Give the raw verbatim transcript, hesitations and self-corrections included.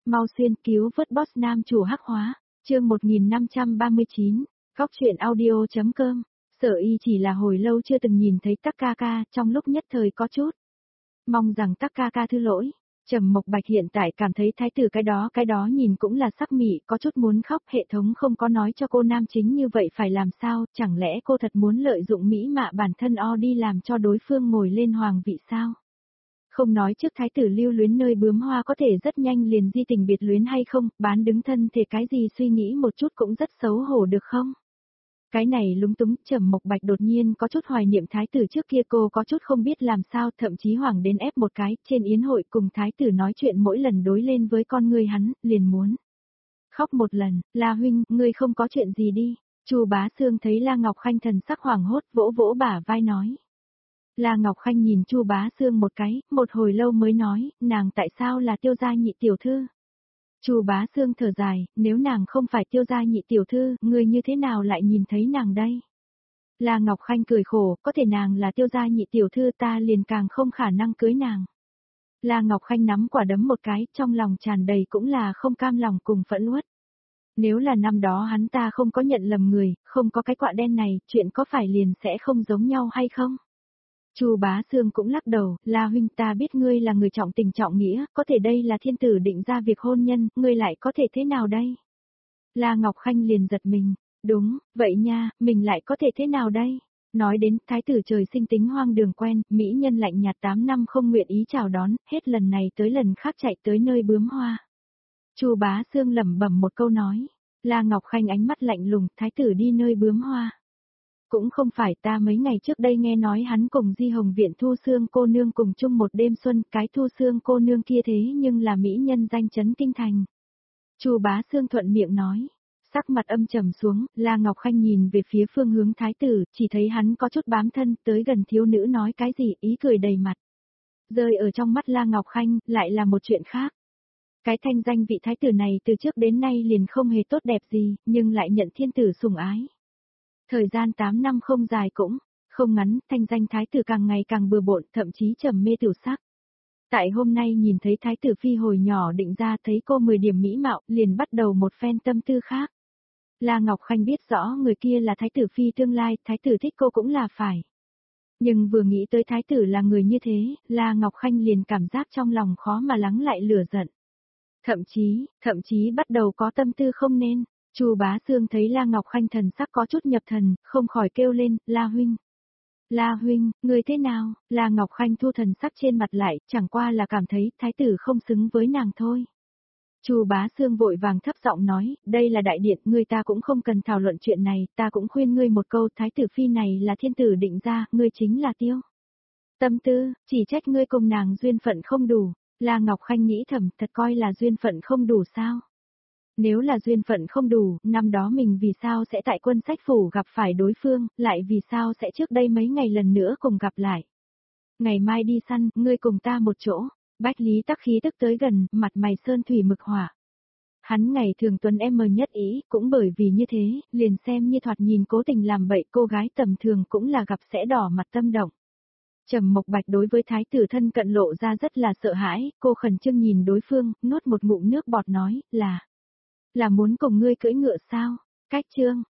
Mau xuyên cứu vớt boss nam chủ hắc hóa, chương một nghìn năm trăm ba mươi chín, góc truyện audio.com, Sở Y chỉ là hồi lâu chưa từng nhìn thấy Takaka, trong lúc nhất thời có chút. Mong rằng Takaka thứ lỗi. Trầm Mộc Bạch hiện tại cảm thấy thái tử cái đó cái đó nhìn cũng là sắc mị, có chút muốn khóc, hệ thống không có nói cho cô nam chính như vậy phải làm sao, chẳng lẽ cô thật muốn lợi dụng mỹ mạ bản thân o đi làm cho đối phương ngồi lên hoàng vị sao? Không nói trước thái tử lưu luyến nơi bướm hoa có thể rất nhanh liền di tình biệt luyến hay không, bán đứng thân thể cái gì suy nghĩ một chút cũng rất xấu hổ được không? Cái này lúng túng, Trầm Mộc Bạch đột nhiên có chút hoài niệm thái tử trước kia, cô có chút không biết làm sao, thậm chí hoảng đến ép một cái, trên yến hội cùng thái tử nói chuyện mỗi lần đối lên với con ngươi hắn, liền muốn khóc một lần. La huynh, ngươi không có chuyện gì đi. Chu Bá Xương thấy La Ngọc Khanh thần sắc hoảng hốt, vỗ vỗ bả vai nói. La Ngọc Khanh nhìn Chu Bá Xương một cái, một hồi lâu mới nói, nàng tại sao là Tiêu gia nhị tiểu thư? Chu Bá Xương thở dài, nếu nàng không phải Tiêu gia nhị tiểu thư, ngươi như thế nào lại nhìn thấy nàng đây? La Ngọc Khanh cười khổ, có thể nàng là Tiêu gia nhị tiểu thư, ta liền càng không khả năng cưới nàng. La Ngọc Khanh nắm quả đấm một cái, trong lòng tràn đầy cũng là không cam lòng cùng phẫn uất. Nếu là năm đó hắn ta không có nhận lầm người, không có cái quạ đen này, chuyện có phải liền sẽ không giống nhau hay không? Chu Bá Xương cũng lắc đầu, La huynh, ta biết ngươi là người trọng tình trọng nghĩa, có thể đây là thiên tử định ra việc hôn nhân, ngươi lại có thể thế nào đây? La Ngọc Khanh liền giật mình, đúng, vậy nha, mình lại có thể thế nào đây? Nói đến, thái tử trời sinh tính hoang đường quen, mỹ nhân lạnh nhạt tám năm không nguyện ý chào đón, hết lần này tới lần khác chạy tới nơi bướm hoa. Chu Bá Xương lẩm bẩm một câu nói, La Ngọc Khanh ánh mắt lạnh lùng, thái tử đi nơi bướm hoa. Cũng không phải, ta mấy ngày trước đây nghe nói hắn cùng Di Hồng Viện Thu Xương cô nương cùng chung một đêm xuân, cái Thu Xương cô nương kia thế nhưng là mỹ nhân danh chấn kinh thành. Chu Bá Xương thuận miệng nói, sắc mặt âm trầm xuống, La Ngọc Khanh nhìn về phía phương hướng thái tử, chỉ thấy hắn có chút bám thân, tới gần thiếu nữ nói cái gì, ý cười đầy mặt. Rơi ở trong mắt La Ngọc Khanh, lại là một chuyện khác. Cái thanh danh vị thái tử này từ trước đến nay liền không hề tốt đẹp gì, nhưng lại nhận thiên tử sủng ái. Thời gian tám năm không dài cũng không ngắn, thanh danh thái tử càng ngày càng bừa bộn, thậm chí trầm mê tiểu sắc. Tại hôm nay nhìn thấy thái tử phi hồi nhỏ định ra thấy cô mười điểm mỹ mạo, liền bắt đầu một phen tâm tư khác. La Ngọc Khanh biết rõ người kia là thái tử phi tương lai, thái tử thích cô cũng là phải. Nhưng vừa nghĩ tới thái tử là người như thế, La Ngọc Khanh liền cảm giác trong lòng khó mà lắng lại lửa giận. Thậm chí, thậm chí bắt đầu có tâm tư không nên. Chu Bá Xương thấy La Ngọc Khanh thần sắc có chút nhập thần, không khỏi kêu lên, La huynh. La huynh, người thế nào? La Ngọc Khanh thu thần sắc trên mặt lại, chẳng qua là cảm thấy thái tử không xứng với nàng thôi. Chu Bá Xương vội vàng thấp giọng nói, đây là đại điện, ngươi ta cũng không cần thảo luận chuyện này, ta cũng khuyên ngươi một câu, thái tử phi này là thiên tử định ra, ngươi chính là Tiêu. Tâm tư, chỉ trách ngươi cùng nàng duyên phận không đủ. La Ngọc Khanh nghĩ thầm, thật coi là duyên phận không đủ sao? Nếu là duyên phận không đủ, năm đó mình vì sao sẽ tại Quân Sách Phủ gặp phải đối phương, lại vì sao sẽ trước đây mấy ngày lần nữa cùng gặp lại. Ngày mai đi săn, ngươi cùng ta một chỗ. Bách Lý Tắc khí tức tới gần, mặt mày sơn thủy mực hỏa. Hắn ngày thường tuấn em mờ nhất ý, cũng bởi vì như thế, liền xem như thoạt nhìn cố tình làm bậy, cô gái tầm thường cũng là gặp sẽ đỏ mặt tâm động. Trầm Mộc Bạch đối với thái tử thân cận lộ ra rất là sợ hãi, cô khẩn trương nhìn đối phương, nuốt một ngụm nước bọt nói, là, là muốn cùng ngươi cưỡi ngựa sao? Cách chương,